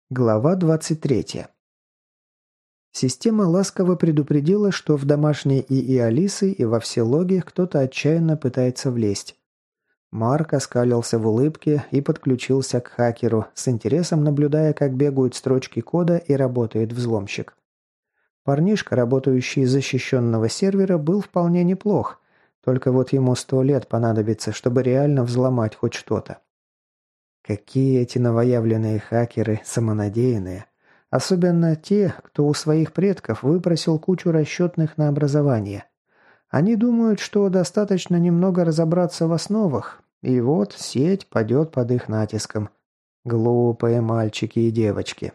Глава 23. Система ласково предупредила, что в домашние ИИ Алисы и во все логи кто-то отчаянно пытается влезть. Марк оскалился в улыбке и подключился к хакеру, с интересом наблюдая, как бегают строчки кода и работает взломщик. Парнишка, работающий из защищенного сервера, был вполне неплох, только вот ему 100 лет понадобится, чтобы реально взломать хоть что-то. Какие эти новоявленные хакеры самонадеянные. Особенно те, кто у своих предков выпросил кучу расчетных на образование. Они думают, что достаточно немного разобраться в основах, и вот сеть падет под их натиском. Глупые мальчики и девочки.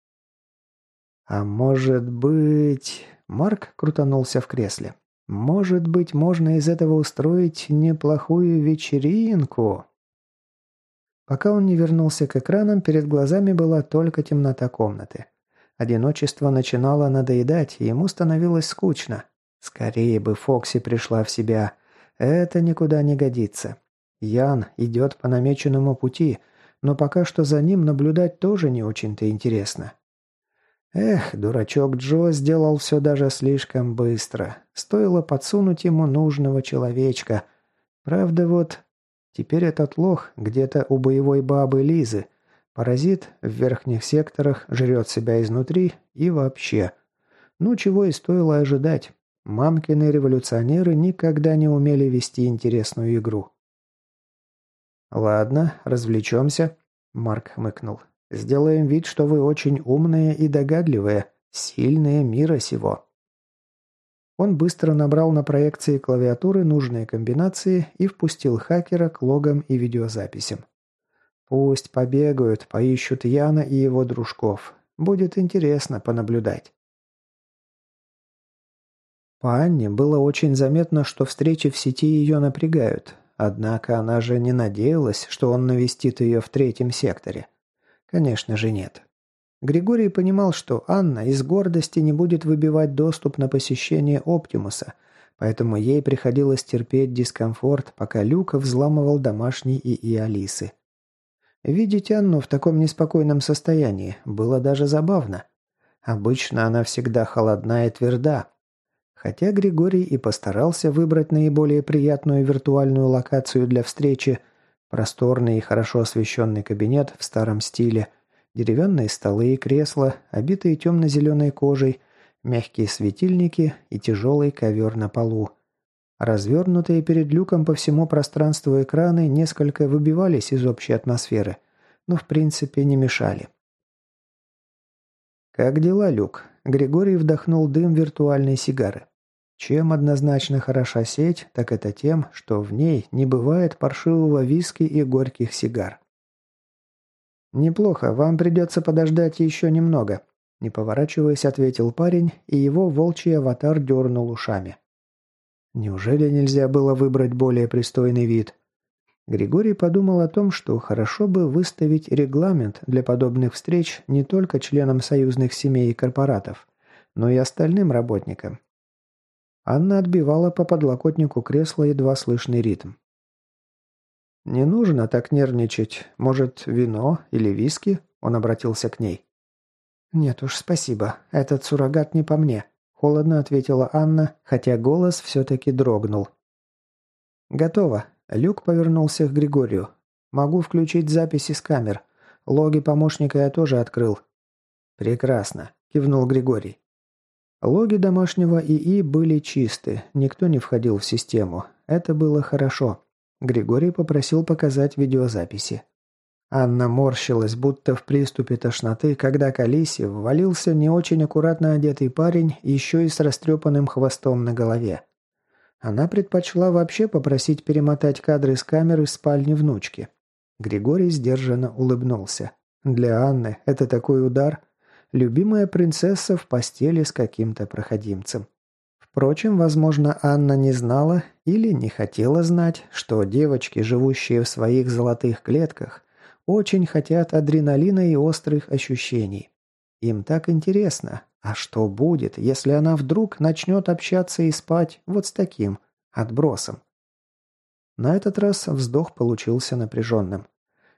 А может быть... Марк крутанулся в кресле. Может быть, можно из этого устроить неплохую вечеринку? Пока он не вернулся к экранам, перед глазами была только темнота комнаты. Одиночество начинало надоедать, и ему становилось скучно. Скорее бы Фокси пришла в себя. Это никуда не годится. Ян идет по намеченному пути, но пока что за ним наблюдать тоже не очень-то интересно. Эх, дурачок Джо сделал все даже слишком быстро. Стоило подсунуть ему нужного человечка. Правда, вот... Теперь этот лох где-то у боевой бабы Лизы. Паразит в верхних секторах жрет себя изнутри и вообще. Ну, чего и стоило ожидать. Мамкины революционеры никогда не умели вести интересную игру. «Ладно, развлечемся», — Марк хмыкнул. «Сделаем вид, что вы очень умные и догадливые, сильные мира сего». Он быстро набрал на проекции клавиатуры нужные комбинации и впустил хакера к логам и видеозаписям. Пусть побегают, поищут Яна и его дружков. Будет интересно понаблюдать. По Анне было очень заметно, что встречи в сети ее напрягают. Однако она же не надеялась, что он навестит ее в третьем секторе. Конечно же нет. Григорий понимал, что Анна из гордости не будет выбивать доступ на посещение Оптимуса, поэтому ей приходилось терпеть дискомфорт, пока Люк взламывал домашний ИИ Алисы. Видеть Анну в таком неспокойном состоянии было даже забавно. Обычно она всегда холодна и тверда. Хотя Григорий и постарался выбрать наиболее приятную виртуальную локацию для встречи, просторный и хорошо освещенный кабинет в старом стиле, деревянные столы и кресла, обитые темно-зеленой кожей, мягкие светильники и тяжелый ковер на полу. Развернутые перед Люком по всему пространству экраны несколько выбивались из общей атмосферы, но в принципе не мешали. «Как дела, Люк?» Григорий вдохнул дым виртуальной сигары. Чем однозначно хороша сеть, так это тем, что в ней не бывает паршивого виски и горьких сигар. «Неплохо, вам придется подождать еще немного», – не поворачиваясь, ответил парень, и его волчий аватар дернул ушами. Неужели нельзя было выбрать более пристойный вид? Григорий подумал о том, что хорошо бы выставить регламент для подобных встреч не только членам союзных семей и корпоратов, но и остальным работникам. Анна отбивала по подлокотнику кресла едва слышный ритм. «Не нужно так нервничать. Может, вино или виски?» Он обратился к ней. «Нет уж, спасибо. Этот суррогат не по мне», – холодно ответила Анна, хотя голос все-таки дрогнул. «Готово». Люк повернулся к Григорию. «Могу включить записи с камер. Логи помощника я тоже открыл». «Прекрасно», – кивнул Григорий. Логи домашнего ИИ были чисты, никто не входил в систему. Это было хорошо. Григорий попросил показать видеозаписи. Анна морщилась, будто в приступе тошноты, когда к Алисе ввалился не очень аккуратно одетый парень, еще и с растрепанным хвостом на голове. Она предпочла вообще попросить перемотать кадры с камеры в спальне внучки. Григорий сдержанно улыбнулся. Для Анны это такой удар. Любимая принцесса в постели с каким-то проходимцем. Впрочем, возможно, Анна не знала или не хотела знать, что девочки, живущие в своих золотых клетках, очень хотят адреналина и острых ощущений. Им так интересно, а что будет, если она вдруг начнет общаться и спать вот с таким отбросом? На этот раз вздох получился напряженным.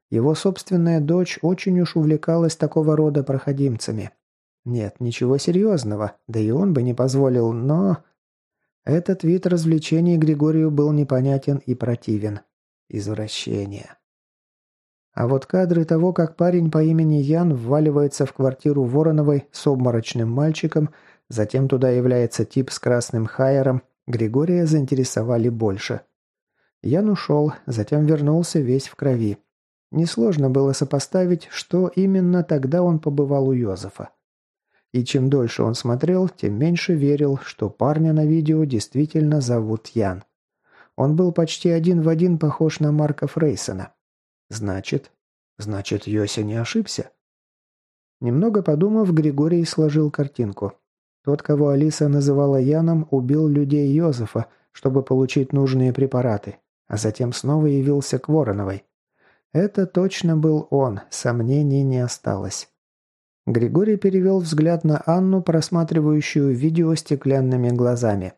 Его собственная дочь очень уж увлекалась такого рода проходимцами. Нет, ничего серьезного, да и он бы не позволил, но... Этот вид развлечений Григорию был непонятен и противен. Извращение. А вот кадры того, как парень по имени Ян вваливается в квартиру Вороновой с обморочным мальчиком, затем туда является тип с красным хайером, Григория заинтересовали больше. Ян ушел, затем вернулся весь в крови. Несложно было сопоставить, что именно тогда он побывал у Йозефа. И чем дольше он смотрел, тем меньше верил, что парня на видео действительно зовут Ян. Он был почти один в один похож на Марка Фрейсона. Значит, Йося не ошибся? Немного подумав, Григорий сложил картинку. Тот, кого Алиса называла Яном, убил людей Йозефа, чтобы получить нужные препараты, а затем снова явился к Вороновой. Это точно был он, сомнений не осталось. Григорий перевел взгляд на Анну, просматривающую видео стеклянными глазами.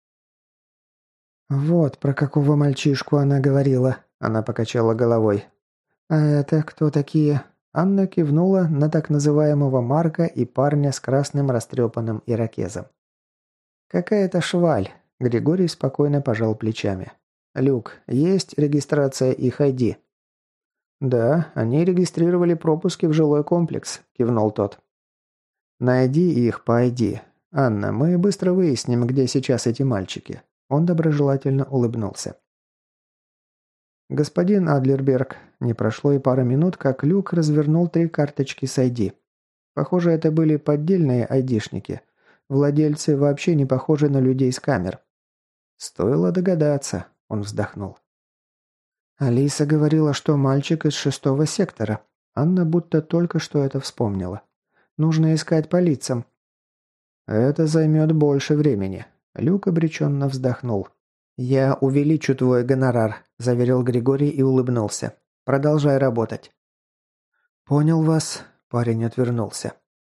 «Вот про какого мальчишку она говорила», – она покачала головой. «А это кто такие?» Анна кивнула на так называемого Марка и парня с красным растрепанным ирокезом. «Какая-то шваль», – Григорий спокойно пожал плечами. «Люк, есть регистрация их ID?» «Да, они регистрировали пропуски в жилой комплекс», – кивнул тот. «Найди их по ID. Анна, мы быстро выясним, где сейчас эти мальчики». Он доброжелательно улыбнулся. «Господин Адлерберг», не прошло и пары минут, как Люк развернул 3 карточки с ID. Похоже, это были поддельные айдишники. Владельцы вообще не похожи на людей с камер. «Стоило догадаться», – он вздохнул. Алиса говорила, что мальчик из 6-го сектора. Анна будто только что это вспомнила. Нужно искать по лицам. «Это займет больше времени», – Люк обреченно вздохнул. «Я увеличу твой гонорар», – заверил Григорий и улыбнулся. «Продолжай работать». «Понял вас», – парень отвернулся.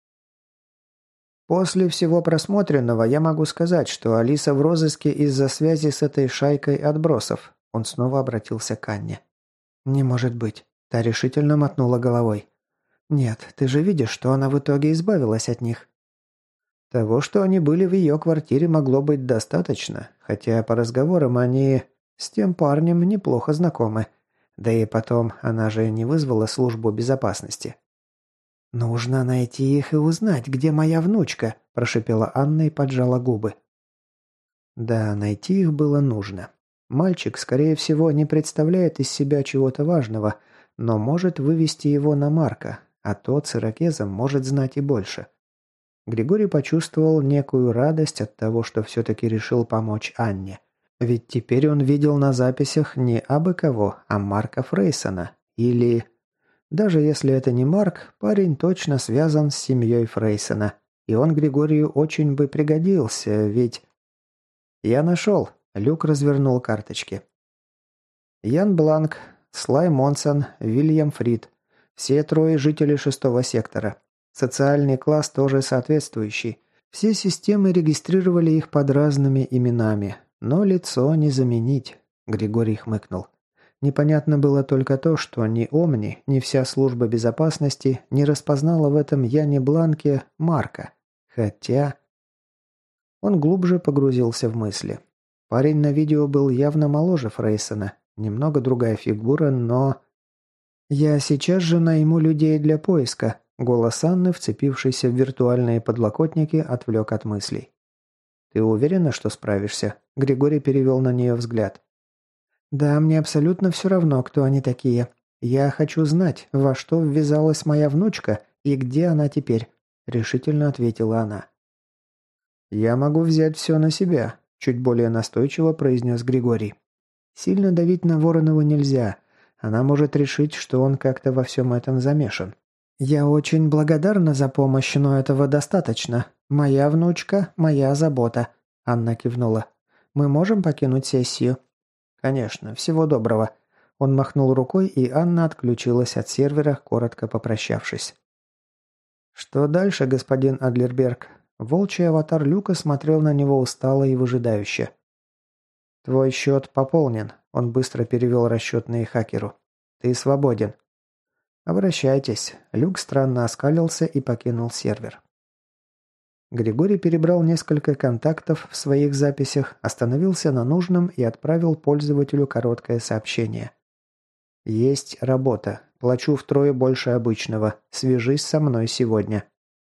«После всего просмотренного я могу сказать, что Алиса в розыске из-за связи с этой шайкой отбросов». Он снова обратился к Анне. «Не может быть». Та решительно мотнула головой. «Нет, ты же видишь, что она в итоге избавилась от них». Того, что они были в ее квартире, могло быть достаточно, хотя по разговорам они с тем парнем неплохо знакомы. Да и потом, она же не вызвала службу безопасности. «Нужно найти их и узнать, где моя внучка», – прошепела Анна и поджала губы. Да, найти их было нужно. Мальчик, скорее всего, не представляет из себя чего-то важного, но может вывести его на Марка, а тот с ирокезом может знать и больше. Григорий почувствовал некую радость от того, что все-таки решил помочь Анне. Ведь теперь он видел на записях не абы кого, а Марка Фрейсона. Или... Даже если это не Марк, парень точно связан с семьей Фрейсона. И он Григорию очень бы пригодился, ведь... «Я нашел», — Люк развернул карточки. Ян Бланк, Слай Монсон, Вильям Фрид. Все 3 жители 6-го сектора. Социальный класс тоже соответствующий. Все системы регистрировали их под разными именами. Но лицо не заменить. Григорий хмыкнул. Непонятно было только то, что ни Омни, ни вся служба безопасности не распознала в этом Яне Бланке Марка. Хотя... Он глубже погрузился в мысли. Парень на видео был явно моложе Фрейсона. Немного другая фигура, но... «Я сейчас же найму людей для поиска», — голос Анны, вцепившийся в виртуальные подлокотники, отвлек от мыслей. «Ты уверена, что справишься?» — Григорий перевел на нее взгляд. «Да, мне абсолютно все равно, кто они такие. Я хочу знать, во что ввязалась моя внучка и где она теперь», — решительно ответила она. «Я могу взять все на себя», — чуть более настойчиво произнес Григорий. «Сильно давить на Воронову нельзя. Она может решить, что он как-то во всем этом замешан. Я очень благодарна за помощь, но этого достаточно. Моя внучка – моя забота», – Анна кивнула. «Мы можем покинуть сессию?» «Конечно. Всего доброго». Он махнул рукой, и Анна отключилась от сервера, коротко попрощавшись. «Что дальше, господин Адлерберг?» Волчий аватар Люка смотрел на него устало и выжидающе. «Твой счет пополнен», – он быстро перевел расчетные хакеру. «Ты свободен». «Обращайтесь». Люк странно оскалился и покинул сервер. Григорий перебрал несколько контактов в своих записях, остановился на нужном и отправил пользователю короткое сообщение. «Есть работа. Плачу втрое больше обычного. Свяжись со мной сегодня».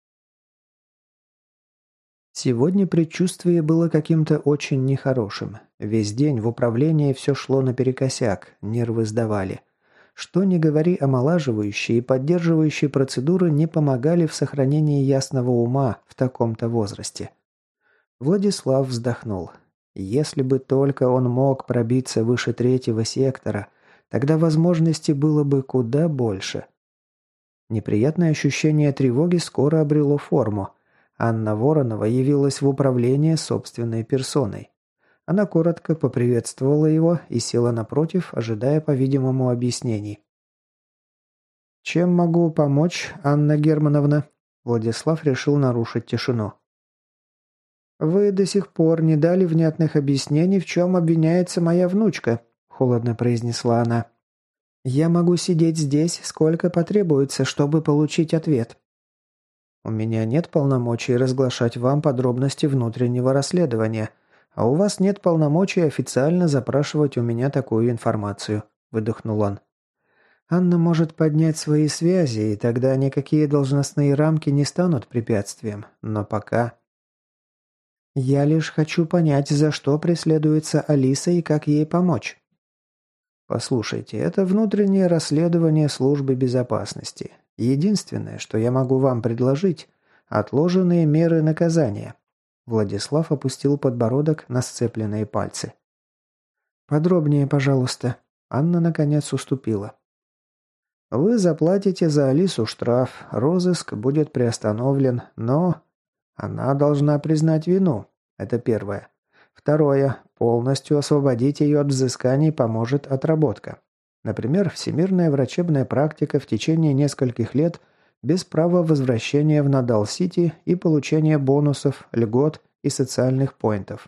Сегодня предчувствие было каким-то очень нехорошим. Весь день в управлении все шло наперекосяк, нервы сдавали. Что ни говори, омолаживающие и поддерживающие процедуры не помогали в сохранении ясного ума в таком-то возрасте. Владислав вздохнул. Если бы только он мог пробиться выше 3-го сектора, тогда возможностей было бы куда больше. Неприятное ощущение тревоги скоро обрело форму. Анна Воронова явилась в управление собственной персоной. Она коротко поприветствовала его и села напротив, ожидая, по-видимому, объяснений. «Чем могу помочь, Анна Германовна?» Владислав решил нарушить тишину. «Вы до сих пор не дали внятных объяснений, в чем обвиняется моя внучка», – холодно произнесла она. «Я могу сидеть здесь, сколько потребуется, чтобы получить ответ». «У меня нет полномочий разглашать вам подробности внутреннего расследования, а у вас нет полномочий официально запрашивать у меня такую информацию», – выдохнул он. «Анна может поднять свои связи, и тогда никакие должностные рамки не станут препятствием, но пока...» «Я лишь хочу понять, за что преследуется Алиса и как ей помочь». «Послушайте, это внутреннее расследование службы безопасности. Единственное, что я могу вам предложить – отложенные меры наказания». Владислав опустил подбородок на сцепленные пальцы. «Подробнее, пожалуйста». Анна, наконец, уступила. «Вы заплатите за Алису штраф, розыск будет приостановлен, но она должна признать вину. Это первое. Второе. Полностью освободить ее от взысканий поможет отработка. Например, всемирная врачебная практика в течение нескольких лет без права возвращения в Надал-Сити и получения бонусов, льгот и социальных поинтов.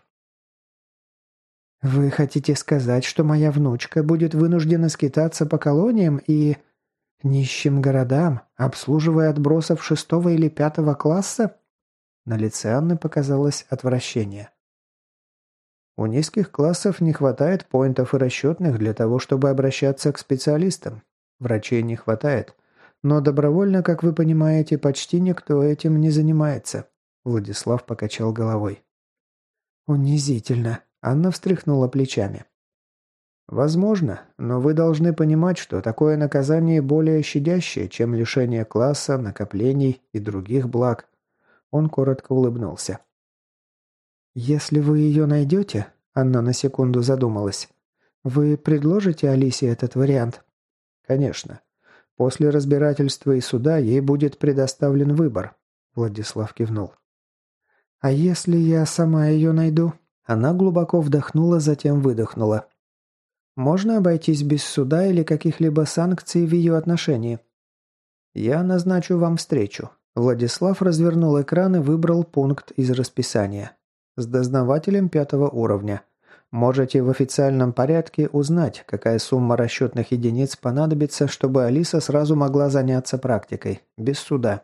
«Вы хотите сказать, что моя внучка будет вынуждена скитаться по колониям и нищим городам, обслуживая отбросов 6-го или 5-го класса?» На лице Анны показалось отвращение. «У низких классов не хватает поинтов и расчетных для того, чтобы обращаться к специалистам. Врачей не хватает. Но добровольно, как вы понимаете, почти никто этим не занимается». Владислав покачал головой. «Унизительно». Анна встряхнула плечами. «Возможно, но вы должны понимать, что такое наказание более щадящее, чем лишение класса, накоплений и других благ». Он коротко улыбнулся. «Если вы ее найдете...» Анна на секунду задумалась. «Вы предложите Алисе этот вариант?» «Конечно. После разбирательства и суда ей будет предоставлен выбор», Владислав кивнул. «А если я сама ее найду?» Она глубоко вдохнула, затем выдохнула. «Можно обойтись без суда или каких-либо санкций в ее отношении?» «Я назначу вам встречу». Владислав развернул экран и выбрал пункт из расписания. «С дознавателем 5-го уровня. Можете в официальном порядке узнать, какая сумма расчетных единиц понадобится, чтобы Алиса сразу могла заняться практикой, без суда».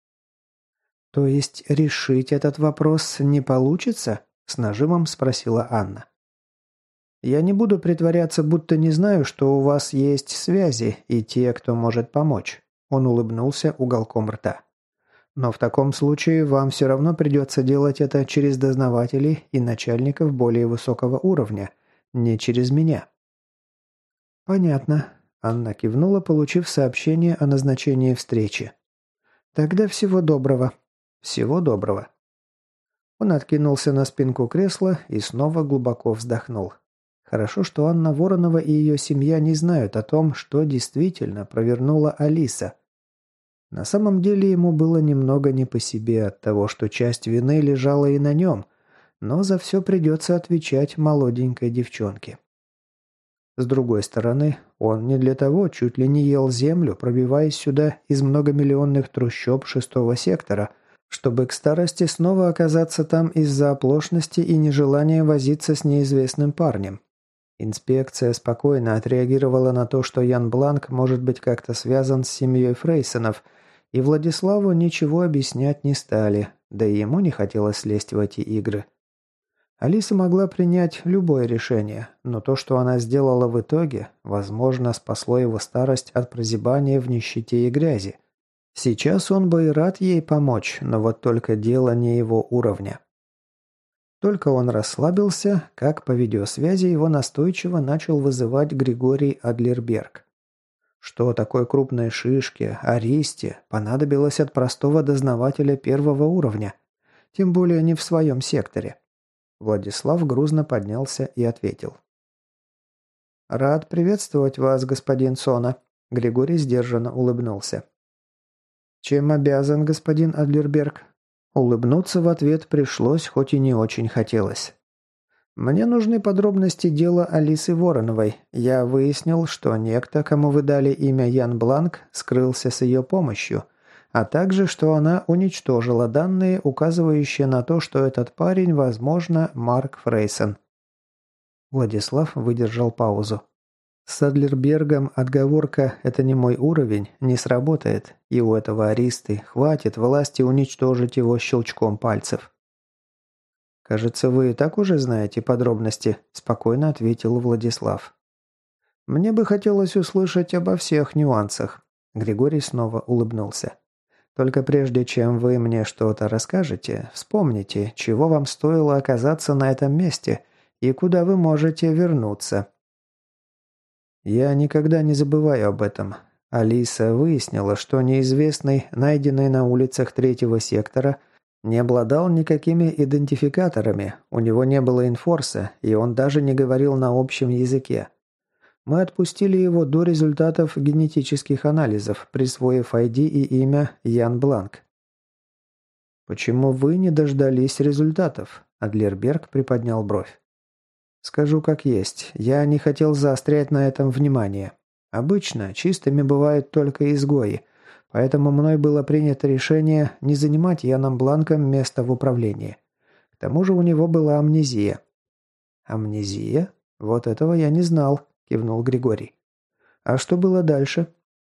«То есть решить этот вопрос не получится?» – с нажимом спросила Анна. «Я не буду притворяться, будто не знаю, что у вас есть связи и те, кто может помочь». Он улыбнулся уголком рта. «Но в таком случае вам все равно придется делать это через дознавателей и начальников более высокого уровня, не через меня». «Понятно», – Анна кивнула, получив сообщение о назначении встречи. «Тогда всего доброго». «Всего доброго». Он откинулся на спинку кресла и снова глубоко вздохнул. Хорошо, что Анна Воронова и ее семья не знают о том, что действительно провернула Алиса. На самом деле ему было немного не по себе от того, что часть вины лежала и на нем, но за все придется отвечать молоденькой девчонке. С другой стороны, он не для того чуть ли не ел землю, пробиваясь сюда из многомиллионных трущоб 6-го сектора, чтобы к старости снова оказаться там из-за оплошности и нежелания возиться с неизвестным парнем. Инспекция спокойно отреагировала на то, что Ян Бланк может быть как-то связан с семьей Фрейсонов, и Владиславу ничего объяснять не стали, да и ему не хотелось лезть в эти игры. Алиса могла принять любое решение, но то, что она сделала в итоге, возможно, спасло его старость от прозябания в нищете и грязи. Сейчас он бы и рад ей помочь, но вот только дело не его уровня. Только он расслабился, как по видеосвязи его настойчиво начал вызывать Григорий Адлерберг. Что такой крупной шишке, Аристе, понадобилось от простого дознавателя первого уровня, тем более не в своем секторе. Владислав грузно поднялся и ответил. «Рад приветствовать вас, господин Сона», — Григорий сдержанно улыбнулся. «Чем обязан, господин Адлерберг?» Улыбнуться в ответ пришлось, хоть и не очень хотелось. «Мне нужны подробности дела Алисы Вороновой. Я выяснил, что некто, кому вы дали имя Ян Бланк, скрылся с ее помощью, а также, что она уничтожила данные, указывающие на то, что этот парень, возможно, Марк Фрейсон». Владислав выдержал паузу. С Адлербергом отговорка «это не мой уровень» не сработает, и у этого Аристы хватит власти уничтожить его щелчком пальцев. «Кажется, вы и так уже знаете подробности», – спокойно ответил Владислав. «Мне бы хотелось услышать обо всех нюансах», – Григорий снова улыбнулся. «Только прежде чем вы мне что-то расскажете, вспомните, чего вам стоило оказаться на этом месте и куда вы можете вернуться». «Я никогда не забываю об этом. Алиса выяснила, что неизвестный, найденный на улицах третьего сектора, не обладал никакими идентификаторами, у него не было инфорса, и он даже не говорил на общем языке. Мы отпустили его до результатов генетических анализов, присвоив ID и имя Ян Бланк». «Почему вы не дождались результатов?» Адлерберг приподнял бровь. «Скажу как есть, я не хотел заострять на этом внимание. Обычно чистыми бывают только изгои, поэтому мной было принято решение не занимать Яном Бланком место в управлении. К тому же у него была амнезия». «Амнезия? Вот этого я не знал», – кивнул Григорий. «А что было дальше?»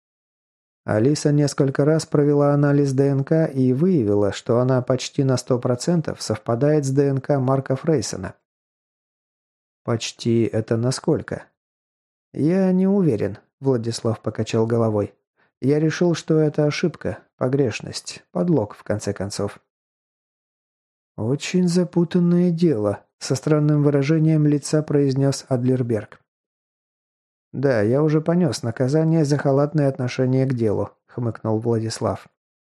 Алиса несколько раз провела анализ ДНК и выявила, что она почти на 100% совпадает с ДНК Марка Фрейсона. «Почти это насколько?» «Я не уверен», – Владислав покачал головой. «Я решил, что это ошибка, погрешность, подлог, в конце концов». «Очень запутанное дело», – со странным выражением лица произнес Адлерберг. «Да, я уже понес наказание за халатное отношение к делу», – хмыкнул Владислав.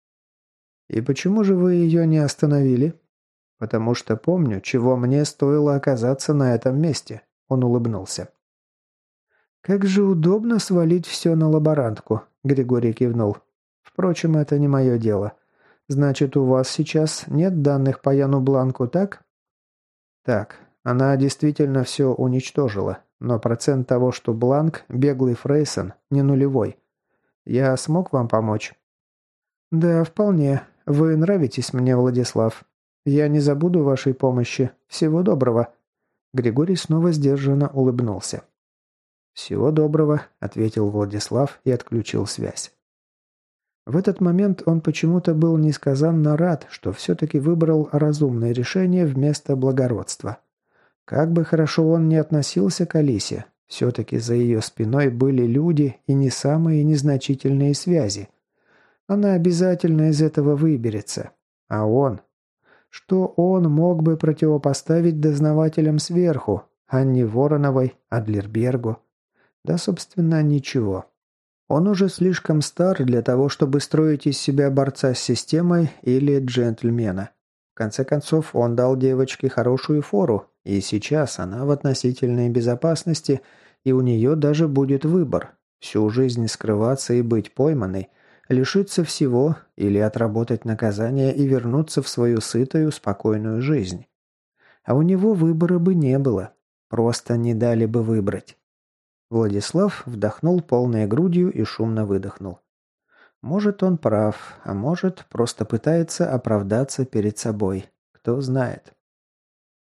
«И почему же вы ее не остановили?» «Потому что помню, чего мне стоило оказаться на этом месте», – он улыбнулся. «Как же удобно свалить все на лаборантку», – Григорий кивнул. «Впрочем, это не мое дело. Значит, у вас сейчас нет данных по Яну Бланку, так?» «Так, она действительно все уничтожила, но процент того, что Бланк – беглый Фрейсон, не нулевой. Я смог вам помочь?» «Да, вполне. Вы нравитесь мне, Владислав. Я не забуду вашей помощи. Всего доброго». Григорий снова сдержанно улыбнулся. «Всего доброго», – ответил Владислав и отключил связь. В этот момент он почему-то был несказанно рад, что все-таки выбрал разумное решение вместо благородства. Как бы хорошо он ни относился к Алисе, все-таки за ее спиной были люди и не самые незначительные связи. Она обязательно из этого выберется. А он? Что он мог бы противопоставить дознавателям сверху, Анне Вороновой, Адлербергу? Да, собственно, ничего. Он уже слишком стар для того, чтобы строить из себя борца с системой или джентльмена. В конце концов, он дал девочке хорошую фору, и сейчас она в относительной безопасности, и у нее даже будет выбор – всю жизнь скрываться и быть пойманной, лишиться всего или отработать наказание и вернуться в свою сытую, спокойную жизнь. А у него выбора бы не было, просто не дали бы выбрать. Владислав вдохнул полной грудью и шумно выдохнул. Может, он прав, а может, просто пытается оправдаться перед собой. Кто знает.